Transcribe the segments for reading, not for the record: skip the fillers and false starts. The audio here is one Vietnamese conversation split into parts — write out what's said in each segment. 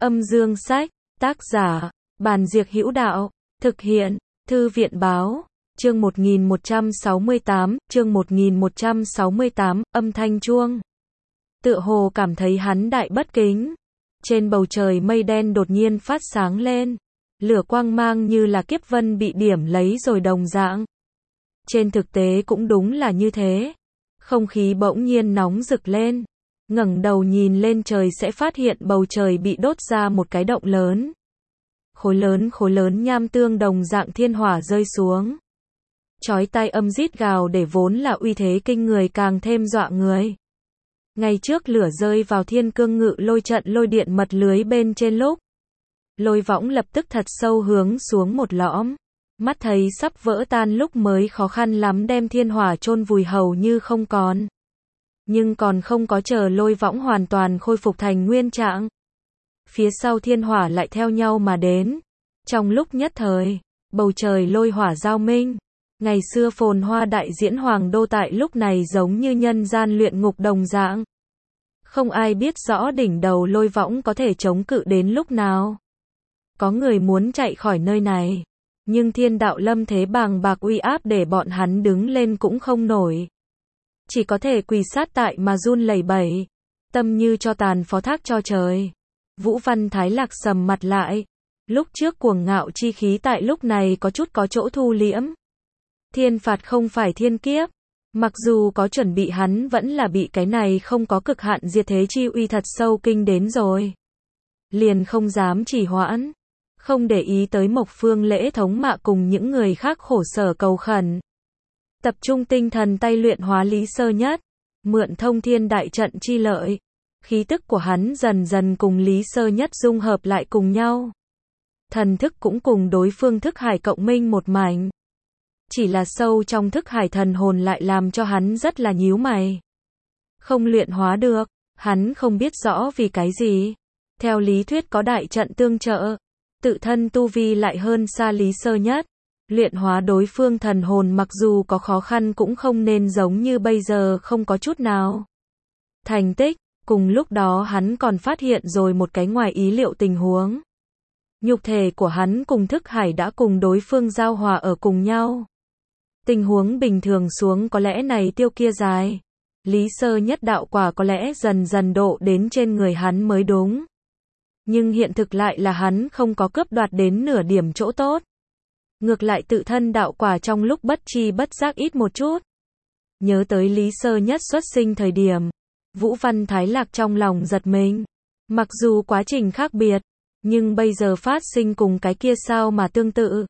Âm dương sách, tác giả, Bàn Diệc Hữu Đạo, thực hiện, Thư viện báo, chương 1168, âm thanh chuông. Tựa hồ cảm thấy hắn đại bất kính. Trên bầu trời mây đen đột nhiên phát sáng lên. Lửa quang mang như là kiếp vân bị điểm lấy rồi đồng dạng. Trên thực tế cũng đúng là như thế. Không khí bỗng nhiên nóng rực lên. Ngẩng đầu nhìn lên trời sẽ phát hiện bầu trời bị đốt ra một cái động lớn. Khối lớn nham tương đồng dạng thiên hỏa rơi xuống. Chói tai âm rít gào để vốn là uy thế kinh người càng thêm dọa người. Ngay trước lửa rơi vào thiên cương ngự lôi trận lôi điện mật lưới bên trên lúc. Lôi võng lập tức thật sâu hướng xuống một lõm. Mắt thấy sắp vỡ tan lúc mới khó khăn lắm đem thiên hỏa chôn vùi hầu như không còn. Nhưng còn không có chờ lôi võng hoàn toàn khôi phục thành nguyên trạng. Phía sau thiên hỏa lại theo nhau mà đến. Trong lúc nhất thời, bầu trời lôi hỏa giao minh. Ngày xưa phồn hoa đại diễn hoàng đô tại lúc này giống như nhân gian luyện ngục đồng dạng. Không ai biết rõ đỉnh đầu lôi võng có thể chống cự đến lúc nào. Có người muốn chạy khỏi nơi này. Nhưng thiên đạo lâm thế bàng bạc uy áp để bọn hắn đứng lên cũng không nổi. Chỉ có thể quỳ sát tại mà run lẩy bẩy. Tâm như cho tàn phó thác cho trời. Vũ Văn Thái Lạc sầm mặt lại. Lúc trước cuồng ngạo chi khí tại lúc này có chút có chỗ thu liễm. Thiên phạt không phải thiên kiếp. Mặc dù có chuẩn bị hắn vẫn là bị cái này không có cực hạn diệt thế chi uy thật sâu kinh đến rồi. Liền không dám trì hoãn. Không để ý tới Mộc Phương Lễ thống mạ cùng những người khác khổ sở cầu khẩn. Tập trung tinh thần tay luyện hóa Lý Sơ Nhất. Mượn thông thiên đại trận chi lợi. Khí tức của hắn dần dần cùng Lý Sơ Nhất dung hợp lại cùng nhau. Thần thức cũng cùng đối phương thức hải cộng minh một mảnh. Chỉ là sâu trong thức hải thần hồn lại làm cho hắn rất là nhíu mày. Không luyện hóa được, hắn không biết rõ vì cái gì. Theo lý thuyết có đại trận tương trợ, tự thân tu vi lại hơn xa Lý Sơ Nhất. Luyện hóa đối phương thần hồn mặc dù có khó khăn cũng không nên giống như bây giờ không có chút nào thành tích. Cùng lúc đó hắn còn phát hiện rồi một cái ngoài ý liệu tình huống. Nhục thể của hắn cùng thức hải đã cùng đối phương giao hòa ở cùng nhau. Tình huống bình thường xuống có lẽ này tiêu kia dài. Lý Sơ Nhất đạo quả có lẽ dần dần độ đến trên người hắn mới đúng. Nhưng hiện thực lại là hắn không có cướp đoạt đến nửa điểm chỗ tốt. Ngược lại tự thân đạo quả trong lúc bất chi bất giác ít một chút. Nhớ tới Lý Sơ Nhất xuất sinh thời điểm. Vũ Văn Thái Lạc trong lòng giật mình. Mặc dù quá trình khác biệt. Nhưng bây giờ phát sinh cùng cái kia sao mà tương tự.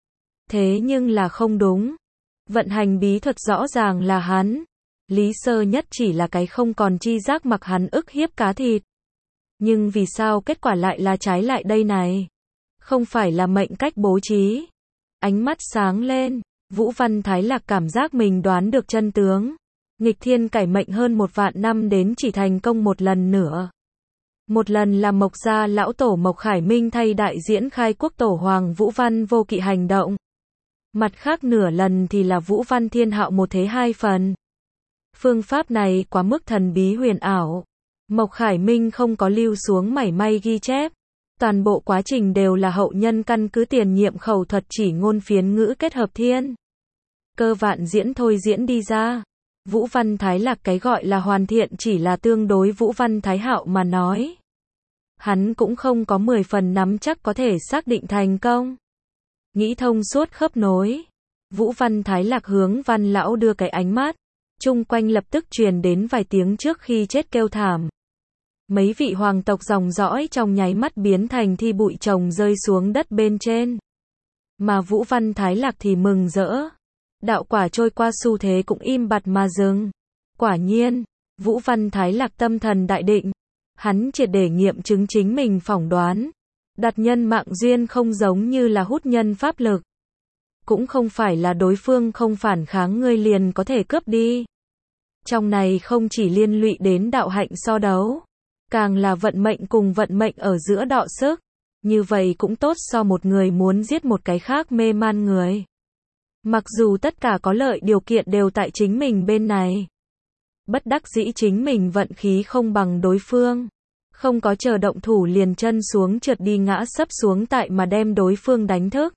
Thế nhưng là không đúng. Vận hành bí thuật rõ ràng là hắn. Lý Sơ Nhất chỉ là cái không còn chi giác mặc hắn ức hiếp cá thịt. Nhưng vì sao kết quả lại là trái lại đây này? Không phải là mệnh cách bố trí. Ánh mắt sáng lên. Vũ Văn Thái Lạc cảm giác mình đoán được chân tướng. Nghịch thiên cải mệnh hơn 1.000 năm đến chỉ thành công một lần nữa. Một lần là Mộc gia lão tổ Mộc Khải Minh thay đại diễn khai quốc tổ hoàng Vũ Văn Vô Kỵ hành động. Mặt khác nửa lần thì là Vũ Văn Thiên Hạo một thế hai phần. Phương pháp này quá mức thần bí huyền ảo. Mộc Khải Minh không có lưu xuống mảy may ghi chép. Toàn bộ quá trình đều là hậu nhân căn cứ tiền nhiệm khẩu thuật chỉ ngôn phiến ngữ kết hợp thiên cơ vạn diễn thôi diễn đi ra. Vũ Văn Thái Lạc cái gọi là hoàn thiện chỉ là tương đối Vũ Văn Thái Hạo mà nói. Hắn cũng không có 10 phần nắm chắc có thể xác định thành công. Nghĩ thông suốt khớp nối. Vũ Văn Thái Lạc hướng Văn lão đưa cái ánh mắt. Chung quanh lập tức truyền đến vài tiếng trước khi chết kêu thảm. Mấy vị hoàng tộc dòng dõi trong nháy mắt biến thành thi bụi chồng rơi xuống đất bên trên. Mà Vũ Văn Thái Lạc thì mừng rỡ. Đạo quả trôi qua xu thế cũng im bặt mà dừng. Quả nhiên, Vũ Văn Thái Lạc tâm thần đại định. Hắn triệt để nghiệm chứng chính mình phỏng đoán. Đặt nhân mạng duyên không giống như là hút nhân pháp lực. Cũng không phải là đối phương không phản kháng ngươi liền có thể cướp đi. Trong này không chỉ liên lụy đến đạo hạnh so đấu. Càng là vận mệnh cùng vận mệnh ở giữa đọ sức. Như vậy cũng tốt so một người muốn giết một cái khác mê man người. Mặc dù tất cả có lợi điều kiện đều tại chính mình bên này. Bất đắc dĩ chính mình vận khí không bằng đối phương. Không có chờ động thủ liền chân xuống trượt đi ngã sấp xuống tại mà đem đối phương đánh thức.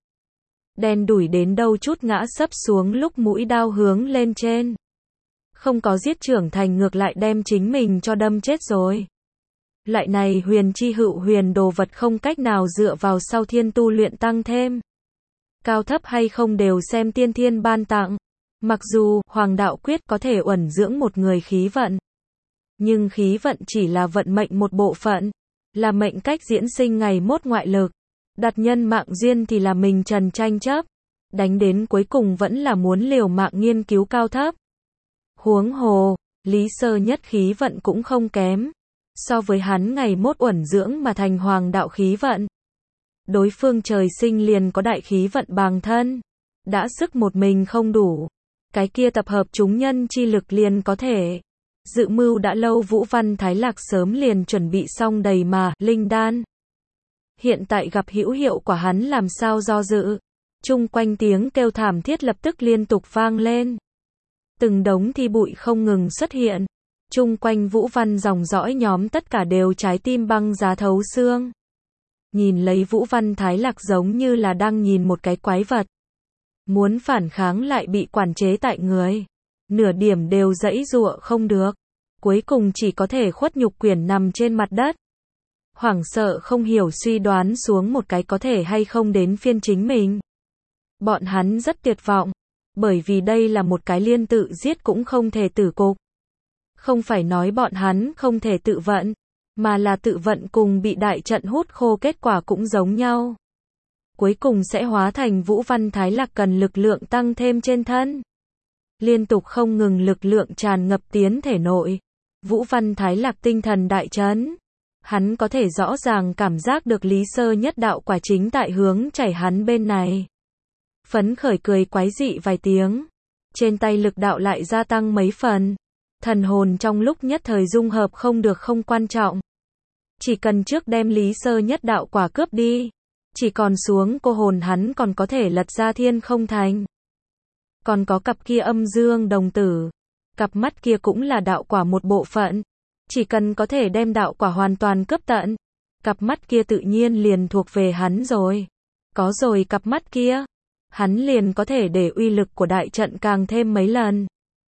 Đen đủi đến đâu chút ngã sấp xuống lúc mũi đao hướng lên trên. Không có giết trưởng thành ngược lại đem chính mình cho đâm chết rồi. Loại này huyền chi hữu huyền đồ vật không cách nào dựa vào sau thiên tu luyện tăng thêm. Cao thấp hay không đều xem tiên thiên ban tặng. Mặc dù Hoàng đạo quyết có thể uẩn dưỡng một người khí vận. Nhưng khí vận chỉ là vận mệnh một bộ phận. Là mệnh cách diễn sinh ngày mốt ngoại lực. Đặt nhân mạng duyên thì là mình trần tranh chấp. Đánh đến cuối cùng vẫn là muốn liều mạng nghiên cứu cao thấp. Huống hồ, Lý Sơ Nhất khí vận cũng không kém. So với hắn ngày mốt uẩn dưỡng mà thành hoàng đạo khí vận. Đối phương trời sinh liền có đại khí vận bàng thân. Đã sức một mình không đủ. Cái kia tập hợp chúng nhân chi lực liền có thể. Dự mưu đã lâu Vũ Văn Thái Lạc sớm liền chuẩn bị xong đầy mà, linh đan. Hiện tại gặp hữu hiệu quả hắn làm sao do dự. Chung quanh tiếng kêu thảm thiết lập tức liên tục vang lên. Từng đống thi bụi không ngừng xuất hiện. Chung quanh Vũ Văn dòng dõi nhóm tất cả đều trái tim băng giá thấu xương. Nhìn lấy Vũ Văn Thái Lạc giống như là đang nhìn một cái quái vật. Muốn phản kháng lại bị quản chế tại người. Nửa điểm đều giãy giụa không được. Cuối cùng chỉ có thể khuất nhục quyển nằm trên mặt đất. Hoảng sợ không hiểu suy đoán xuống một cái có thể hay không đến phiên chính mình. Bọn hắn rất tuyệt vọng. Bởi vì đây là một cái liên tự giết cũng không thể tử cục. Không phải nói bọn hắn không thể tự vận. Mà là tự vận cùng bị đại trận hút khô kết quả cũng giống nhau. Cuối cùng sẽ hóa thành Vũ Văn Thái Lạc cần lực lượng tăng thêm trên thân. Liên tục không ngừng lực lượng tràn ngập tiến thể nội. Vũ Văn Thái Lạc tinh thần đại chấn. Hắn có thể rõ ràng cảm giác được Lý Sơ Nhất đạo quả chính tại hướng chảy hắn bên này. Phấn khởi cười quái dị vài tiếng. Trên tay lực đạo lại gia tăng mấy phần. Thần hồn trong lúc nhất thời dung hợp không được không quan trọng. Chỉ cần trước đem Lý Sơ Nhất đạo quả cướp đi. Chỉ còn xuống cô hồn hắn còn có thể lật ra thiên không thành. Còn có cặp kia âm dương đồng tử. Cặp mắt kia cũng là đạo quả một bộ phận. Chỉ cần có thể đem đạo quả hoàn toàn cướp tận. Cặp mắt kia tự nhiên liền thuộc về hắn rồi. Có rồi cặp mắt kia. Hắn liền có thể để uy lực của đại trận càng thêm mấy lần.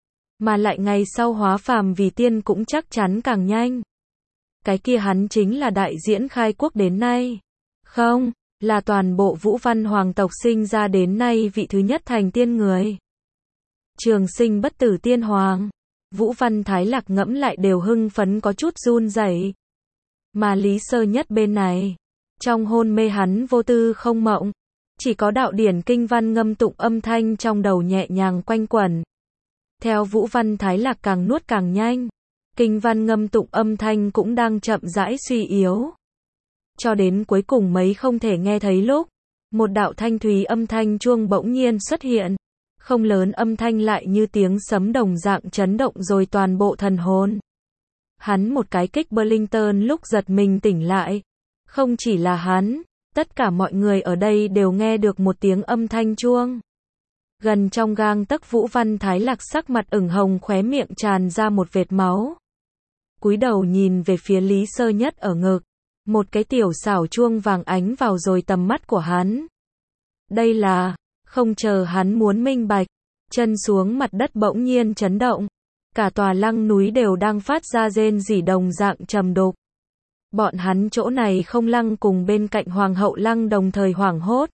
Mà lại ngày sau hóa phàm vì tiên cũng chắc chắn càng nhanh. Cái kia hắn chính là đại diễn khai quốc đến nay. Không, là toàn bộ Vũ Văn hoàng tộc sinh ra đến nay vị thứ nhất thành tiên người. Trường sinh bất tử tiên hoàng. Vũ Văn Thái Lạc ngẫm lại đều hưng phấn có chút run rẩy. Mà Lý Sơ Nhất bên này, trong hôn mê hắn vô tư không mộng, chỉ có đạo điển kinh văn ngâm tụng âm thanh trong đầu nhẹ nhàng quanh quẩn. Theo Vũ Văn Thái Lạc càng nuốt càng nhanh, kinh văn ngâm tụng âm thanh cũng đang chậm rãi suy yếu. Cho đến cuối cùng mấy không thể nghe thấy lúc, một đạo thanh thúy âm thanh chuông bỗng nhiên xuất hiện. Không lớn âm thanh lại như tiếng sấm đồng dạng chấn động rồi toàn bộ thần hồn. Hắn một cái kích Burlington lúc giật mình tỉnh lại. Không chỉ là hắn, tất cả mọi người ở đây đều nghe được một tiếng âm thanh chuông. Gần trong gang tấc Vũ Văn Thái Lạc sắc mặt ửng hồng khóe miệng tràn ra một vệt máu. Cúi đầu nhìn về phía Lý Sơ Nhất ở ngực. Một cái tiểu xảo chuông vàng ánh vào rồi tầm mắt của hắn. Đây là... Không chờ hắn muốn minh bạch, chân xuống mặt đất bỗng nhiên chấn động. Cả tòa lăng núi đều đang phát ra rên rỉ đồng dạng trầm đục. Bọn hắn chỗ này không lăng cùng bên cạnh hoàng hậu lăng đồng thời hoảng hốt.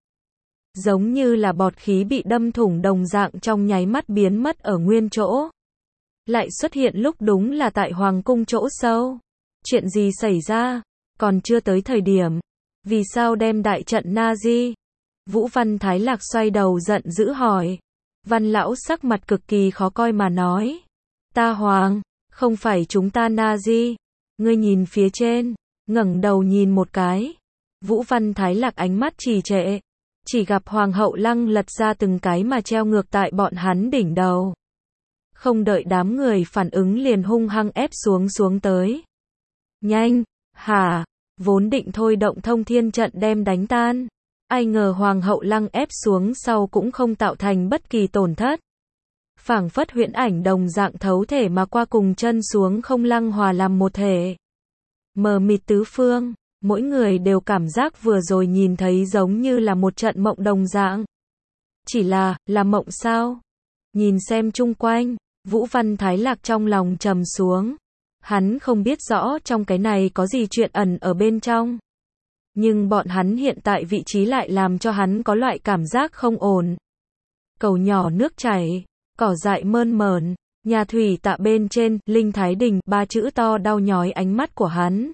Giống như là bọt khí bị đâm thủng đồng dạng trong nháy mắt biến mất ở nguyên chỗ. Lại xuất hiện lúc đúng là tại hoàng cung chỗ sâu. Chuyện gì xảy ra? Còn chưa tới thời điểm. Vì sao đem đại trận Nazi? Vũ Văn Thái Lạc xoay đầu giận dữ hỏi. Văn lão sắc mặt cực kỳ khó coi mà nói. Ta hoàng, không phải chúng ta Nazi. Ngươi nhìn phía trên, ngẩng đầu nhìn một cái. Vũ Văn Thái Lạc ánh mắt trì trệ. Chỉ gặp hoàng hậu lăng lật ra từng cái mà treo ngược tại bọn hắn đỉnh đầu. Không đợi đám người phản ứng liền hung hăng ép xuống tới. Nhanh, hả, vốn định thôi động thông thiên trận đem đánh tan. Ai ngờ hoàng hậu lăng ép xuống sau cũng không tạo thành bất kỳ tổn thất. Phảng phất huyễn ảnh đồng dạng thấu thể mà qua cùng chân xuống không lăng hòa làm một thể. mờ mịt tứ phương, mỗi người đều cảm giác vừa rồi nhìn thấy giống như là một trận mộng đồng dạng. Chỉ là mộng sao? Nhìn xem chung quanh, Vũ Văn Thái Lạc trong lòng trầm xuống. Hắn không biết rõ trong cái này có gì chuyện ẩn ở bên trong. Nhưng bọn hắn hiện tại vị trí lại làm cho hắn có loại cảm giác không ổn. Cầu nhỏ nước chảy, cỏ dại mơn mởn, nhà thủy tạ bên trên, Linh Thái Đình, 3 chữ to đau nhói ánh mắt của hắn.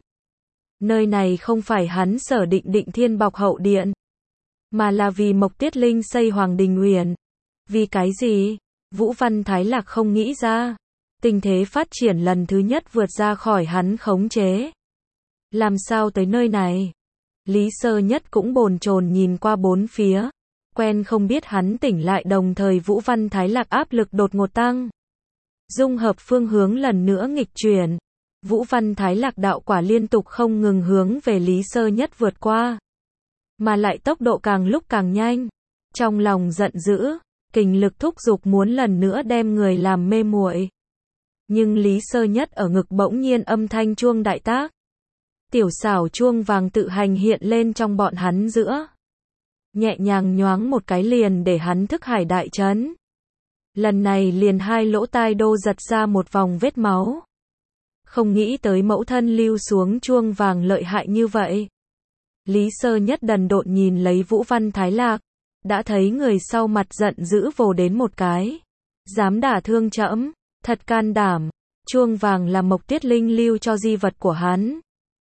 Nơi này không phải hắn sở định Định Thiên Bọc Hậu Điện, mà là vì Mộc Tiết Linh xây Hoàng Đình Uyển. Vì cái gì? Vũ Văn Thái Lạc không nghĩ ra. Tình thế phát triển lần thứ nhất vượt ra khỏi hắn khống chế. Làm sao tới nơi này? Lý Sơ Nhất cũng bồn chồn nhìn qua bốn phía. Quen không biết hắn tỉnh lại, đồng thời Vũ Văn Thái Lạc áp lực đột ngột tăng. Dung hợp phương hướng lần nữa nghịch chuyển. Vũ Văn Thái Lạc đạo quả liên tục không ngừng hướng về Lý Sơ Nhất vượt qua. Mà lại tốc độ càng lúc càng nhanh. Trong lòng giận dữ, kình lực thúc giục muốn lần nữa đem người làm mê muội. Nhưng Lý Sơ Nhất ở ngực bỗng nhiên âm thanh chuông đại tác. Tiểu xảo chuông vàng tự hành hiện lên trong bọn hắn giữa. Nhẹ nhàng nhoáng một cái liền để hắn thức hải đại chấn. Lần này liền hai lỗ tai đô giật ra một vòng vết máu. Không nghĩ tới mẫu thân lưu xuống chuông vàng lợi hại như vậy. Lý Sơ Nhất đần độn nhìn lấy Vũ Văn Thái Lạc. Đã thấy người sau mặt giận dữ vồ đến một cái. Dám đả thương trẫm, thật can đảm. Chuông vàng là Mộc Tiết Linh lưu cho di vật của hắn.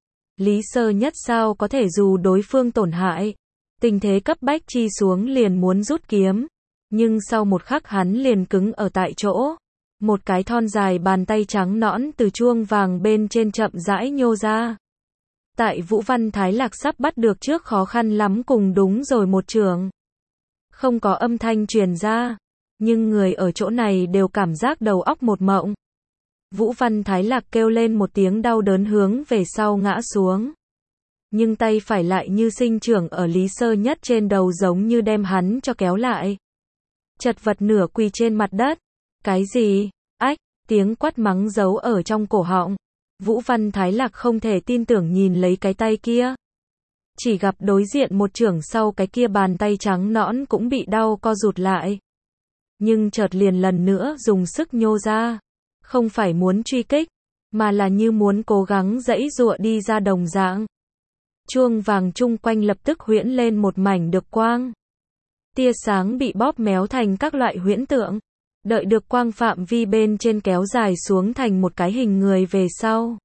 Lý Sơ Nhất sao có thể dù đối phương tổn hại. Tình thế cấp bách chi xuống liền muốn rút kiếm. Nhưng sau một khắc hắn liền cứng ở tại chỗ. Một cái thon dài bàn tay trắng nõn từ chuông vàng bên trên chậm rãi nhô ra. Tại Vũ Văn Thái Lạc sắp bắt được trước khó khăn lắm cùng đúng rồi một trường. Không có âm thanh truyền ra. Nhưng người ở chỗ này đều cảm giác đầu óc một mộng. Vũ Văn Thái Lạc kêu lên một tiếng đau đớn hướng về sau ngã xuống. Nhưng tay phải lại như sinh trưởng ở Lý Sơ Nhất trên đầu giống như đem hắn cho kéo lại. Chật vật nửa quỳ trên mặt đất. Cái gì? Ách, tiếng quát mắng giấu ở trong cổ họng. Vũ Văn Thái Lạc không thể tin tưởng nhìn lấy cái tay kia. Chỉ gặp đối diện một chưởng sau cái kia bàn tay trắng nõn cũng bị đau co rụt lại. Nhưng chợt liền lần nữa dùng sức nhô ra. Không phải muốn truy kích, mà là như muốn cố gắng giãy giụa đi ra đồng dạng. Chuông vàng chung quanh lập tức huyễn lên một mảnh được quang. Tia sáng bị bóp méo thành các loại huyễn tượng. Đợi được quang phạm vi bên trên kéo dài xuống thành một cái hình người về sau.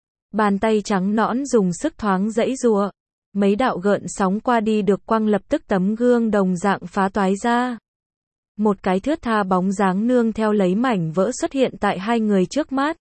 Bàn tay trắng nõn dùng sức thoáng giãy giụa. Mấy đạo gợn sóng qua đi được quang lập tức tấm gương đồng dạng phá toái ra. Một cái thướt tha bóng dáng nương theo lấy mảnh vỡ xuất hiện tại hai người trước mắt.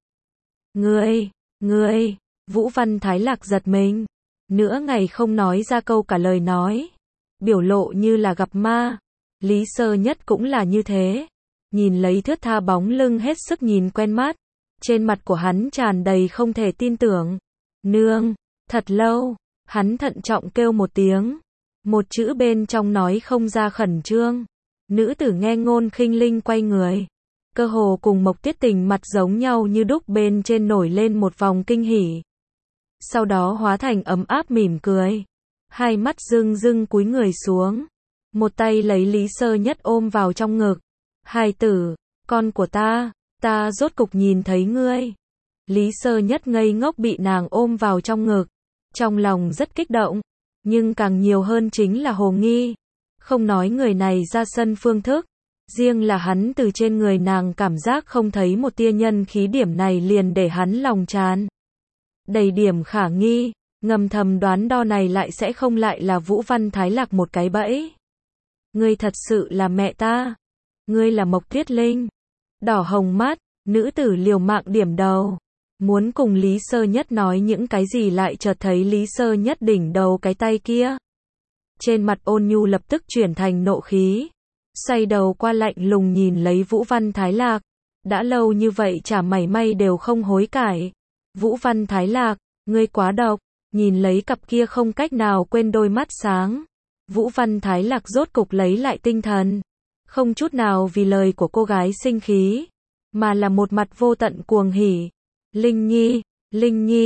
Ngươi, Vũ Văn Thái Lạc giật mình. Nửa ngày không nói ra câu cả lời nói. Biểu lộ như là gặp ma. Lý Sơ Nhất cũng là như thế. Nhìn lấy thướt tha bóng lưng hết sức nhìn quen mắt. Trên mặt của hắn tràn đầy không thể tin tưởng. Nương, thật lâu. Hắn thận trọng kêu một tiếng. Một chữ bên trong nói không ra khẩn trương. Nữ tử nghe ngôn khinh linh quay người. Cơ hồ cùng Mộc Tiết Tình mặt giống nhau như đúc, bên trên nổi lên một vòng kinh hỉ. Sau đó hóa thành ấm áp mỉm cười. Hai mắt rưng rưng cúi người xuống. Một tay lấy Lý Sơ Nhất ôm vào trong ngực. Hài tử, con của ta rốt cục nhìn thấy ngươi. Lý Sơ Nhất ngây ngốc bị nàng ôm vào trong ngực. Trong lòng rất kích động. Nhưng càng nhiều hơn chính là hồ nghi. Không nói người này ra sân phương thức. Riêng là hắn từ trên người nàng cảm giác không thấy một tia nhân khí, điểm này liền để hắn lòng tràn đầy điểm khả nghi. Ngầm thầm đoán đo này lại sẽ không lại là Vũ Văn Thái Lạc một cái bẫy. Ngươi thật sự là mẹ ta. Ngươi là Mộc Tiết Linh. Đỏ hồng mắt, nữ tử liều mạng điểm đầu. Muốn cùng Lý Sơ Nhất nói những cái gì, lại chợt thấy Lý Sơ Nhất đỉnh đầu cái tay kia. Trên mặt ôn nhu lập tức chuyển thành nộ khí. Xoay đầu qua lạnh lùng nhìn lấy Vũ Văn Thái Lạc. Đã lâu như vậy chả mảy may đều không hối cải. Vũ Văn Thái Lạc, ngươi quá độc. Nhìn lấy cặp kia không cách nào quên đôi mắt sáng. Vũ Văn Thái Lạc rốt cục lấy lại tinh thần. Không chút nào vì lời của cô gái sinh khí. Mà là một mặt vô tận cuồng hỉ. Linh Nhi,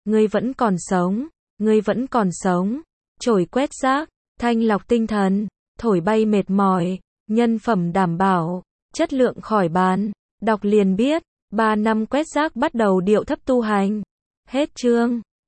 Ngươi vẫn còn sống, ngươi vẫn còn sống. Chổi quét rác, thanh lọc tinh thần, thổi bay mệt mỏi, nhân phẩm đảm bảo, chất lượng khỏi bàn. Đọc liền biết, 3 năm quét rác bắt đầu điệu thấp tu hành. Hết chương.